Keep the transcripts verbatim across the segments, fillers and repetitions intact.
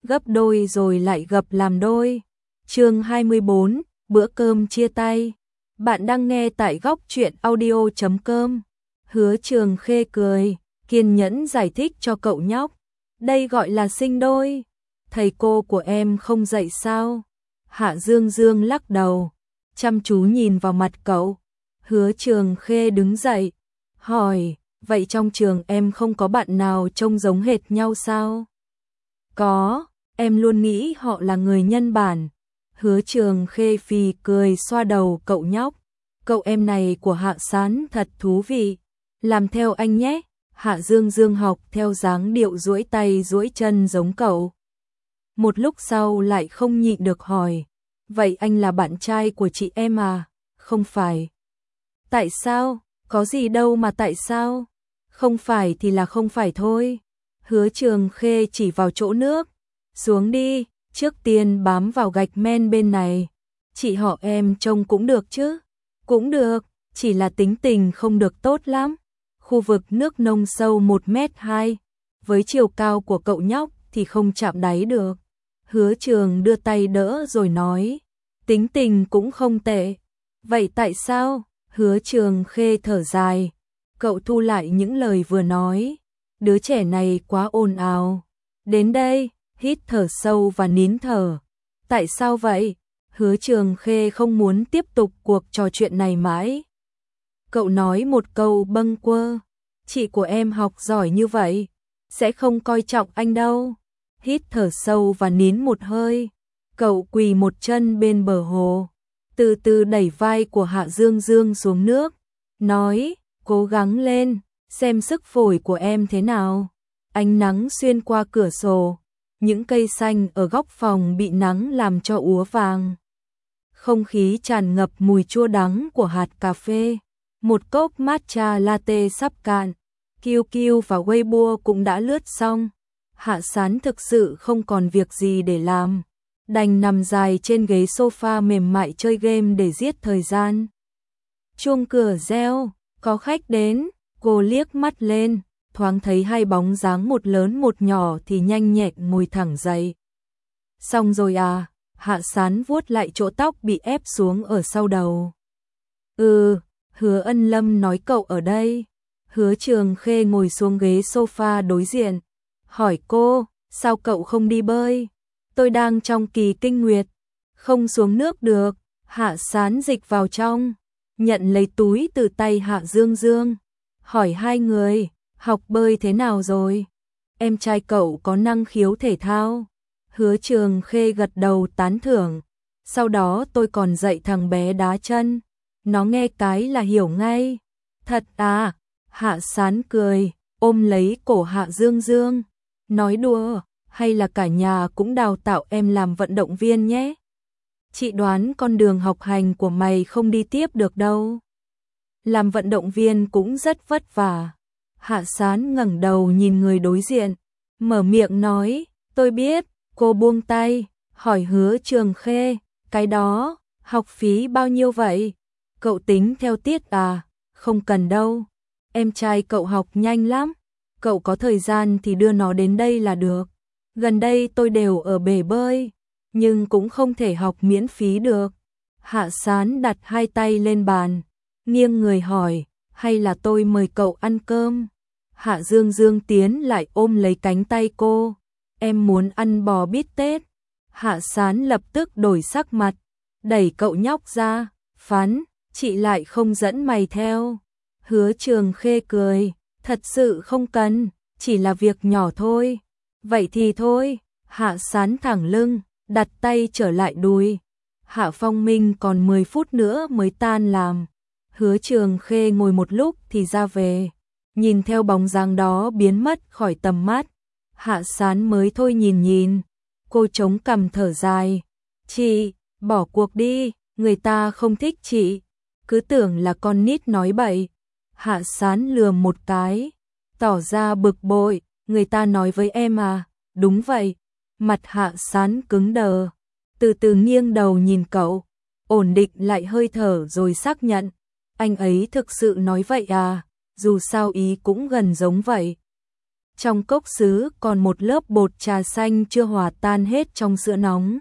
gấp đôi rồi lại gập làm đôi. Chương hai mươi bốn, bữa cơm chia tay. Bạn đang nghe tại góc truyện audio chấm com. Hứa Trường Khê cười, kiên nhẫn giải thích cho cậu nhóc. Đây gọi là sinh đôi. Thầy cô của em không dạy sao? Hạ Dương Dương lắc đầu, chăm chú nhìn vào mặt cậu. Hứa Trường Khê đứng dậy, hỏi, vậy trong trường em không có bạn nào trông giống hệt nhau sao? Có, em luôn nghĩ họ là người nhân bản. Hứa Trường Khê phì cười xoa đầu cậu nhóc. Cậu em này của Hạ Sán thật thú vị. Làm theo anh nhé. Hạ Dương Dương học theo dáng điệu duỗi tay duỗi chân giống cậu. Một lúc sau lại không nhịn được hỏi, vậy anh là bạn trai của chị em à? Không phải. Tại sao? Có gì đâu mà tại sao? Không phải thì là không phải thôi. Hứa Trường Khê chỉ vào chỗ nước. Xuống đi, trước tiên bám vào gạch men bên này. Chị họ em trông cũng được chứ? Cũng được, chỉ là tính tình không được tốt lắm. Khu vực nước nông sâu một mét hai, với chiều cao của cậu nhóc thì không chạm đáy được. Hứa Trường đưa tay đỡ rồi nói, tính tình cũng không tệ. Vậy tại sao? Hứa Trường Khê thở dài. Cậu thu lại những lời vừa nói. Đứa trẻ này quá ồn ào. Đến đây, hít thở sâu và nín thở. Tại sao vậy? Hứa Trường Khê không muốn tiếp tục cuộc trò chuyện này mãi. Cậu nói một câu bâng quơ. Chị của em học giỏi như vậy, sẽ không coi trọng anh đâu. Hít thở sâu và nín một hơi. Cậu quỳ một chân bên bờ hồ, từ từ đẩy vai của Hạ Dương Dương xuống nước. Nói, cố gắng lên, xem sức phổi của em thế nào. Ánh nắng xuyên qua cửa sổ. Những cây xanh ở góc phòng bị nắng làm cho úa vàng. Không khí tràn ngập mùi chua đắng của hạt cà phê. Một cốc matcha latte sắp cạn. Kiêu Kiêu và Weibo cũng đã lướt xong. Hạ Sán thực sự không còn việc gì để làm. Đành nằm dài trên ghế sofa mềm mại chơi game để giết thời gian. Chuông cửa reo, có khách đến. Cô liếc mắt lên, thoáng thấy hai bóng dáng một lớn một nhỏ thì nhanh nhẹn ngồi thẳng dậy. Xong rồi à? Hạ Sán vuốt lại chỗ tóc bị ép xuống ở sau đầu. Ừ, Hứa Ân Lâm nói cậu ở đây. Hứa Trường Khê ngồi xuống ghế sofa đối diện. Hỏi cô, sao cậu không đi bơi? Tôi đang trong kỳ kinh nguyệt, không xuống nước được. Hạ Sán dịch vào trong, nhận lấy túi từ tay Hạ Dương Dương. Hỏi hai người, học bơi thế nào rồi? Em trai cậu có năng khiếu thể thao. Hứa Trường Khê gật đầu tán thưởng. Sau đó tôi còn dạy thằng bé đá chân. Nó nghe cái là hiểu ngay. Thật à? Hạ Sán cười, ôm lấy cổ Hạ Dương Dương. Nói đùa, hay là cả nhà cũng đào tạo em làm vận động viên nhé? Chị đoán con đường học hành của mày không đi tiếp được đâu. Làm vận động viên cũng rất vất vả. Hạ Sán ngẩng đầu nhìn người đối diện, mở miệng nói, tôi biết. Cô buông tay, hỏi Hứa Trường Khê, cái đó, học phí bao nhiêu vậy? Cậu tính theo tiết à? Không cần đâu. Em trai cậu học nhanh lắm. Cậu có thời gian thì đưa nó đến đây là được. Gần đây tôi đều ở bể bơi, nhưng cũng không thể học miễn phí được. Hạ Sán đặt hai tay lên bàn, nghiêng người hỏi, hay là tôi mời cậu ăn cơm? Hạ Dương Dương tiến lại ôm lấy cánh tay cô. Em muốn ăn bò bít tết. Hạ Sán lập tức đổi sắc mặt, đẩy cậu nhóc ra, phán, chị lại không dẫn mày theo. Hứa Trường Khê cười, thật sự không cần, chỉ là việc nhỏ thôi. Vậy thì thôi. Hạ Sán thẳng lưng, đặt tay trở lại đùi. Hạ Phong Minh còn mười phút nữa mới tan làm. Hứa Trường Khê ngồi một lúc thì ra về, nhìn theo bóng dáng đó biến mất khỏi tầm mắt. Hạ Sán mới thôi nhìn nhìn. Cô chống cằm thở dài. Chị, bỏ cuộc đi, người ta không thích chị. Cứ tưởng là con nít nói bậy. Hạ Sán lườm một cái, tỏ ra bực bội. Người ta nói với em à? Đúng vậy. Mặt Hạ Sán cứng đờ, từ từ nghiêng đầu nhìn cậu, ổn định lại hơi thở rồi xác nhận. Anh ấy thực sự nói vậy à? Dù sao ý cũng gần giống vậy. Trong cốc sứ còn một lớp bột trà xanh chưa hòa tan hết trong sữa nóng.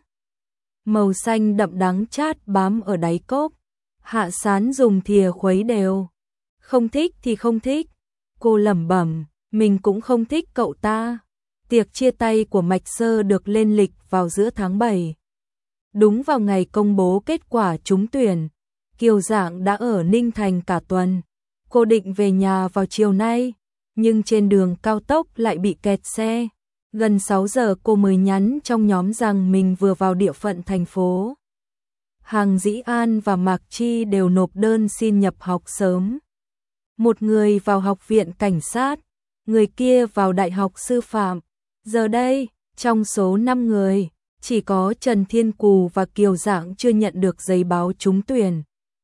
Màu xanh đậm đắng chát bám ở đáy cốc. Hạ Sán dùng thìa khuấy đều. Không thích thì không thích. Cô lẩm bẩm, mình cũng không thích cậu ta. Tiệc chia tay của Mạch Sơ được lên lịch vào giữa tháng bảy. Đúng vào ngày công bố kết quả trúng tuyển, Kiều Dạng đã ở Ninh Thành cả tuần. Cô định về nhà vào chiều nay, nhưng trên đường cao tốc lại bị kẹt xe. Gần sáu giờ cô mới nhắn trong nhóm rằng mình vừa vào địa phận thành phố. Hàng Dĩ An và Mạc Chi đều nộp đơn xin nhập học sớm. Một người vào học viện cảnh sát, người kia vào đại học sư phạm. Giờ đây, trong số năm người, chỉ có Trần Thiên Cù và Kiều Dạng chưa nhận được giấy báo trúng tuyển.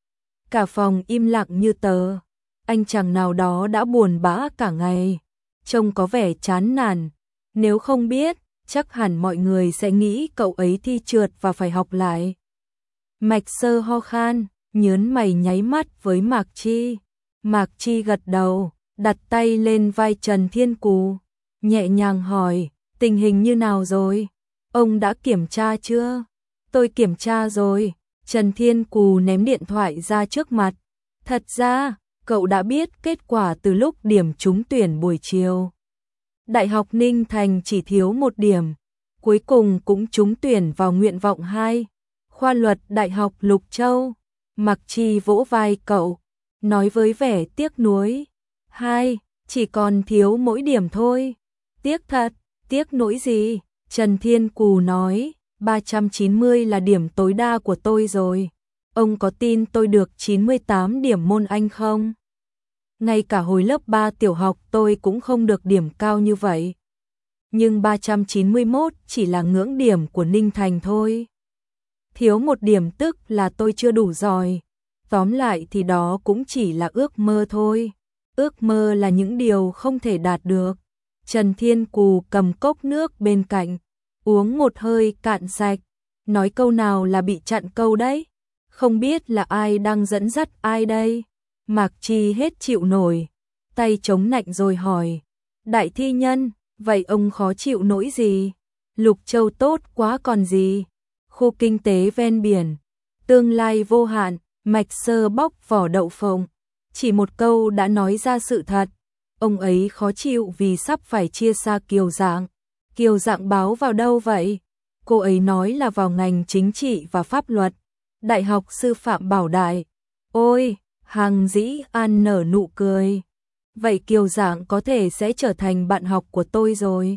Cả phòng im lặng như tờ. Anh chàng nào đó đã buồn bã cả ngày, trông có vẻ chán nản. Nếu không biết, chắc hẳn mọi người sẽ nghĩ cậu ấy thi trượt và phải học lại. Mạch Sơ ho khan, nhớn mày nháy mắt với Mạc Chi. Mạc Chi gật đầu, đặt tay lên vai Trần Thiên Cù, nhẹ nhàng hỏi, tình hình như nào rồi? Ông đã kiểm tra chưa? Tôi kiểm tra rồi. Trần Thiên Cù ném điện thoại ra trước mặt. Thật ra, cậu đã biết kết quả từ lúc điểm trúng tuyển buổi chiều. Đại học Ninh Thành chỉ thiếu một điểm, cuối cùng cũng trúng tuyển vào nguyện vọng hai, khoa luật Đại học Lục Châu. Mạc Chi vỗ vai cậu, nói với vẻ tiếc nuối. Hai, chỉ còn thiếu mỗi điểm thôi. Tiếc thật, tiếc nỗi gì? Trần Thiên Cù nói, ba trăm chín mươi là điểm tối đa của tôi rồi. Ông có tin tôi được chín mươi tám điểm môn Anh không? Ngay cả hồi lớp ba tiểu học tôi cũng không được điểm cao như vậy. Nhưng ba trăm chín mươi mốt chỉ là ngưỡng điểm của Ninh Thành thôi. Thiếu một điểm tức là tôi chưa đủ giỏi. Tóm lại thì đó cũng chỉ là ước mơ thôi. Ước mơ là những điều không thể đạt được. Trần Thiên Cù cầm cốc nước bên cạnh, uống một hơi cạn sạch, nói câu nào là bị chặn câu đấy. Không biết là ai đang dẫn dắt ai đây. Mạc Chi hết chịu nổi, tay chống nạnh rồi hỏi, đại thi nhân, vậy ông khó chịu nỗi gì? Lục Châu tốt quá còn gì? Khu kinh tế ven biển, tương lai vô hạn. Mạch Sơ bóc vỏ đậu phộng, chỉ một câu đã nói ra sự thật. Ông ấy khó chịu vì sắp phải chia xa Kiều Dạng. Kiều Dạng báo vào đâu vậy? Cô ấy nói là vào ngành chính trị và pháp luật, Đại học Sư phạm Bảo Đại. Ôi, Hàng Dĩ An nở nụ cười. Vậy Kiều Dạng có thể sẽ trở thành bạn học của tôi rồi.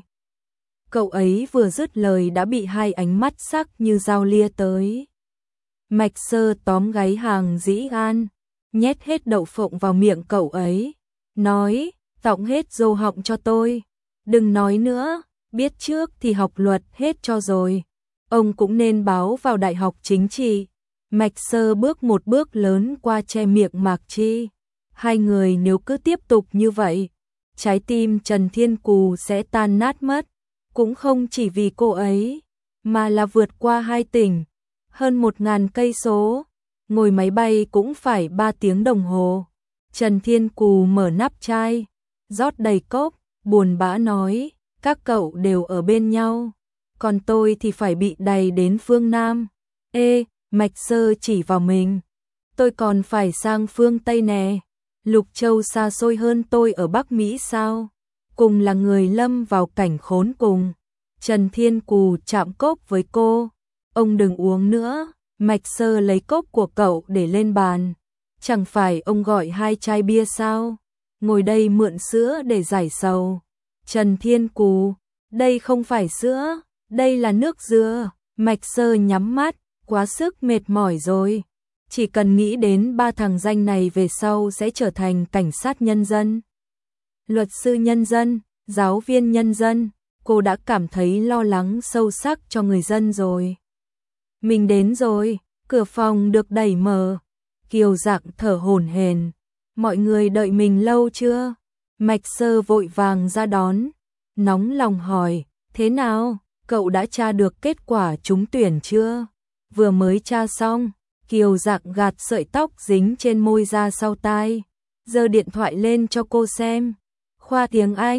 Cậu ấy vừa dứt lời đã bị hai ánh mắt sắc như dao lia tới. Mạch Sơ tóm gáy Hàng Dĩ An, nhét hết đậu phộng vào miệng cậu ấy, nói, tọng hết dô họng cho tôi. Đừng nói nữa, biết trước thì học luật hết cho rồi. Ông cũng nên báo vào đại học chính trị. Mạch Sơ bước một bước lớn qua che miệng Mạc Chi. Hai người nếu cứ tiếp tục như vậy, trái tim Trần Thiên Cù sẽ tan nát mất. Cũng không chỉ vì cô ấy, mà là vượt qua hai tỉnh, hơn một ngàn cây số, ngồi máy bay cũng phải ba tiếng đồng hồ. Trần Thiên Cù mở nắp chai, rót đầy cốc, buồn bã nói, các cậu đều ở bên nhau, còn tôi thì phải bị đày đến phương Nam. Ê, Mạch Sơ chỉ vào mình, tôi còn phải sang phương Tây nè. Lục Châu xa xôi hơn tôi ở Bắc Mỹ sao? Cùng là người lâm vào cảnh khốn cùng. Trần Thiên Cù chạm cốc với cô. Ông đừng uống nữa. Mạch Sơ lấy cốc của cậu để lên bàn. Chẳng phải ông gọi hai chai bia sao? Ngồi đây mượn sữa để giải sầu. Trần Thiên Cù, đây không phải sữa, đây là nước dừa. Mạch Sơ nhắm mắt, quá sức mệt mỏi rồi. Chỉ cần nghĩ đến ba thằng danh này về sau sẽ trở thành cảnh sát nhân dân, luật sư nhân dân, giáo viên nhân dân, cô đã cảm thấy lo lắng sâu sắc cho người dân rồi. Mình đến rồi, cửa phòng được đẩy mở. Kiều Dạng thở hổn hển. Mọi người đợi mình lâu chưa? Mạch Sơ vội vàng ra đón, nóng lòng hỏi, thế nào, cậu đã tra được kết quả trúng tuyển chưa? Vừa mới tra xong. Kiều Dạng gạt sợi tóc dính trên môi ra sau tai, giơ điện thoại lên cho cô xem. Khoa tiếng Anh,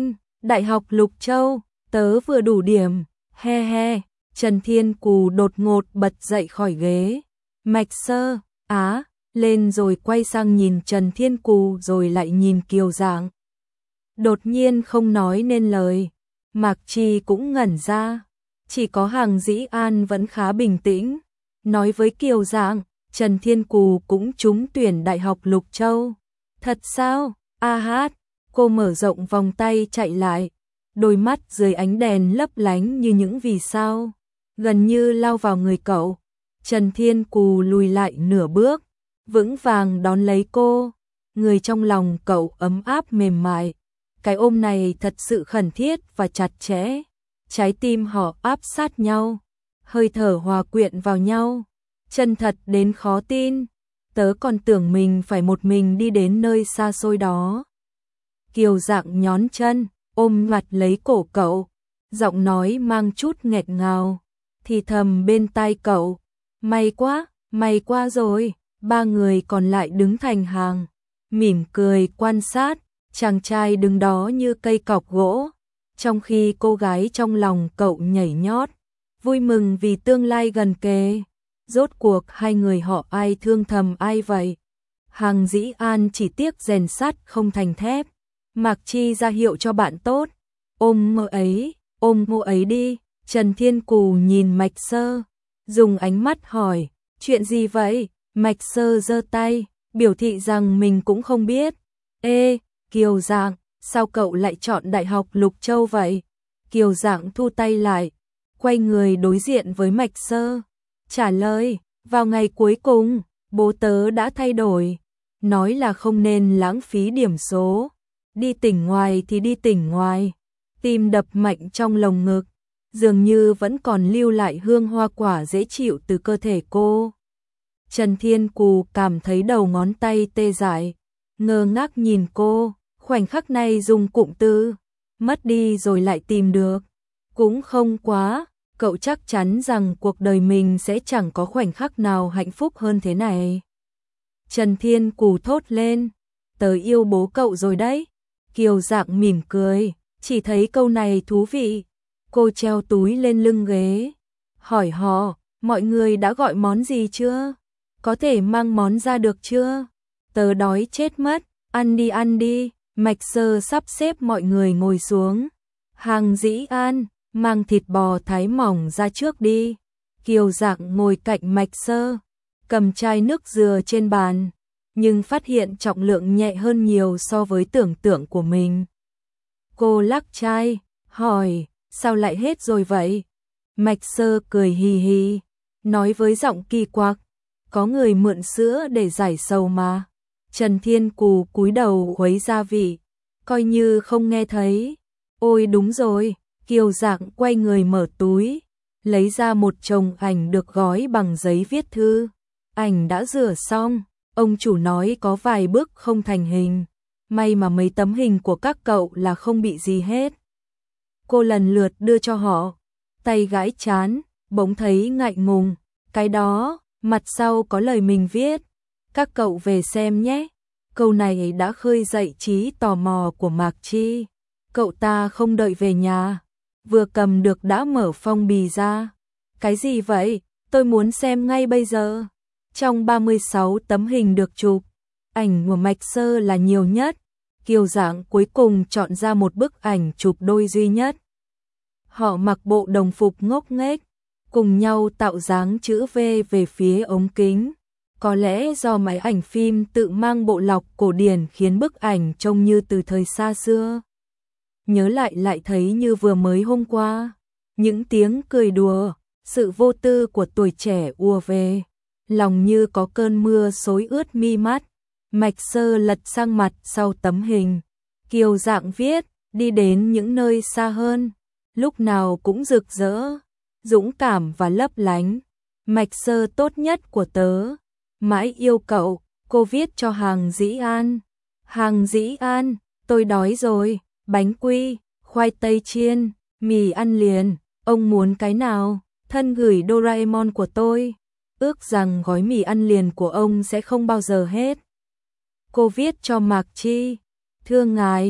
Đại học Lục Châu, tớ vừa đủ điểm, he he. Trần Thiên Cù đột ngột bật dậy khỏi ghế. Mạch Sơ, á, lên rồi quay sang nhìn Trần Thiên Cù rồi lại nhìn Kiều Dạng. Đột nhiên không nói nên lời, Mạc Chi cũng ngẩn ra, chỉ có Hàng Dĩ An vẫn khá bình tĩnh, nói với Kiều Dạng, Trần Thiên Cù cũng trúng tuyển Đại học Lục Châu. Thật sao? A hát, cô mở rộng vòng tay chạy lại, đôi mắt dưới ánh đèn lấp lánh như những vì sao, gần như lao vào người cậu. Trần Thiên Cù lùi lại nửa bước, vững vàng đón lấy cô, người trong lòng cậu ấm áp mềm mại. Cái ôm này thật sự khẩn thiết và chặt chẽ, trái tim họ áp sát nhau, hơi thở hòa quyện vào nhau, chân thật đến khó tin. Tớ còn tưởng mình phải một mình đi đến nơi xa xôi đó. Kiều Dạng nhón chân, ôm mặt lấy cổ cậu, giọng nói mang chút nghẹt ngào, thì thầm bên tai cậu, may quá, may quá rồi. Ba người còn lại đứng thành hàng, mỉm cười quan sát, chàng trai đứng đó như cây cọc gỗ, trong khi cô gái trong lòng cậu nhảy nhót, vui mừng vì tương lai gần kề. Rốt cuộc hai người họ ai thương thầm ai vậy? Hàng Dĩ An chỉ tiếc rèn sắt không thành thép. Mạc Chi ra hiệu cho bạn tốt, ôm mơ ấy, ôm mô ấy đi. Trần Thiên Cù nhìn Mạch Sơ, dùng ánh mắt hỏi, chuyện gì vậy? Mạch Sơ giơ tay, biểu thị rằng mình cũng không biết. Ê, Kiều Dạng, sao cậu lại chọn Đại học Lục Châu vậy? Kiều Dạng thu tay lại, quay người đối diện với Mạch Sơ, trả lời, vào ngày cuối cùng, bố tớ đã thay đổi, nói là không nên lãng phí điểm số, đi tỉnh ngoài thì đi tỉnh ngoài. Tim đập mạnh trong lồng ngực, dường như vẫn còn lưu lại hương hoa quả dễ chịu từ cơ thể cô. Trần Thiên Cù cảm thấy đầu ngón tay tê dại, ngơ ngác nhìn cô, khoảnh khắc này dùng cụm từ mất đi rồi lại tìm được, cũng không quá, cậu chắc chắn rằng cuộc đời mình sẽ chẳng có khoảnh khắc nào hạnh phúc hơn thế này. Trần Thiên Cù thốt lên, tớ yêu bố cậu rồi đấy. Kiều Dạng mỉm cười, chỉ thấy câu này thú vị. Cô treo túi lên lưng ghế, hỏi họ, mọi người đã gọi món gì chưa? Có thể mang món ra được chưa? Tớ đói chết mất, ăn đi ăn đi. Mạch Sơ sắp xếp mọi người ngồi xuống. Hàng Dĩ An, mang thịt bò thái mỏng ra trước đi. Kiều Dạng ngồi cạnh Mạch Sơ, cầm chai nước dừa trên bàn, nhưng phát hiện trọng lượng nhẹ hơn nhiều so với tưởng tượng của mình. Cô lắc chai, hỏi, sao lại hết rồi vậy? Mạch Sơ cười hì hì, nói với giọng kỳ quặc, có người mượn sữa để giải sầu mà. Trần Thiên Cù cúi đầu khuấy gia vị, coi như không nghe thấy. Ôi đúng rồi, Kiều Dạng quay người mở túi, lấy ra một chồng ảnh được gói bằng giấy viết thư. Ảnh đã rửa xong, ông chủ nói có vài bức không thành hình, may mà mấy tấm hình của các cậu là không bị gì hết. Cô lần lượt đưa cho họ, tay gãi chán, bỗng thấy ngại ngùng, cái đó, mặt sau có lời mình viết, các cậu về xem nhé. Câu này đã khơi dậy trí tò mò của Mạc Chi, cậu ta không đợi về nhà, vừa cầm được đã mở phong bì ra. Cái gì vậy? Tôi muốn xem ngay bây giờ. Trong ba mươi sáu tấm hình được chụp, ảnh của Mạch Sơ là nhiều nhất. Kiều Dạng cuối cùng chọn ra một bức ảnh chụp đôi duy nhất. Họ mặc bộ đồng phục ngốc nghếch, cùng nhau tạo dáng chữ V về phía ống kính. Có lẽ do máy ảnh phim tự mang bộ lọc cổ điển khiến bức ảnh trông như từ thời xa xưa. Nhớ lại lại thấy như vừa mới hôm qua. Những tiếng cười đùa, sự vô tư của tuổi trẻ ùa về. Lòng như có cơn mưa xối ướt mi mắt. Mạch Sơ lật sang mặt sau tấm hình. Kiều Dạng viết, đi đến những nơi xa hơn, lúc nào cũng rực rỡ, dũng cảm và lấp lánh. Mạch Sơ tốt nhất của tớ, mãi yêu cậu. Cô viết cho Hàng Dĩ An. Hàng Dĩ An, tôi đói rồi, bánh quy, khoai tây chiên, mì ăn liền, ông muốn cái nào? Thân gửi Doraemon của tôi, ước rằng gói mì ăn liền của ông sẽ không bao giờ hết. Cô viết cho Mạc Chi, thưa ngài,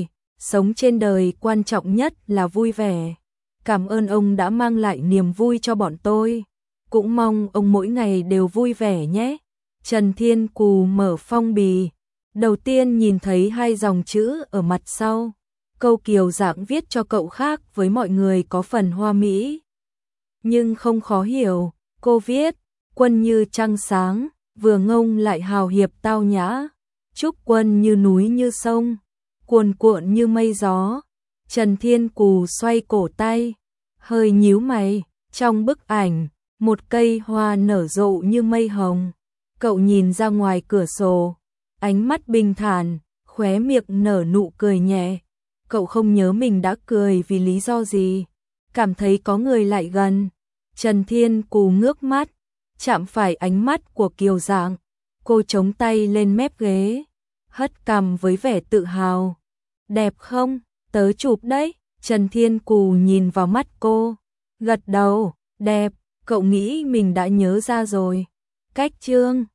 sống trên đời quan trọng nhất là vui vẻ. Cảm ơn ông đã mang lại niềm vui cho bọn tôi. Cũng mong ông mỗi ngày đều vui vẻ nhé. Trần Thiên Cù mở phong bì. Đầu tiên nhìn thấy hai dòng chữ ở mặt sau. Câu Kiều Dạng viết cho cậu khác với mọi người có phần hoa mỹ. Nhưng không khó hiểu. Cô viết, Quân như trăng sáng, vừa ngông lại hào hiệp tao nhã. Chúc Quân như núi như sông, cuồn cuộn như mây gió. Trần Thiên Cù xoay cổ tay, hơi nhíu mày. Trong bức ảnh, một cây hoa nở rộ như mây hồng. Cậu nhìn ra ngoài cửa sổ, ánh mắt bình thản, khóe miệng nở nụ cười nhẹ. Cậu không nhớ mình đã cười vì lý do gì. Cảm thấy có người lại gần. Trần Thiên Cù ngước mắt, chạm phải ánh mắt của Kiều Dạng. Cô chống tay lên mép ghế, hất cằm với vẻ tự hào. Đẹp không? Tớ chụp đấy. Trần Thiên Cù nhìn vào mắt cô, gật đầu. Đẹp. Cậu nghĩ mình đã nhớ ra rồi. Cách chương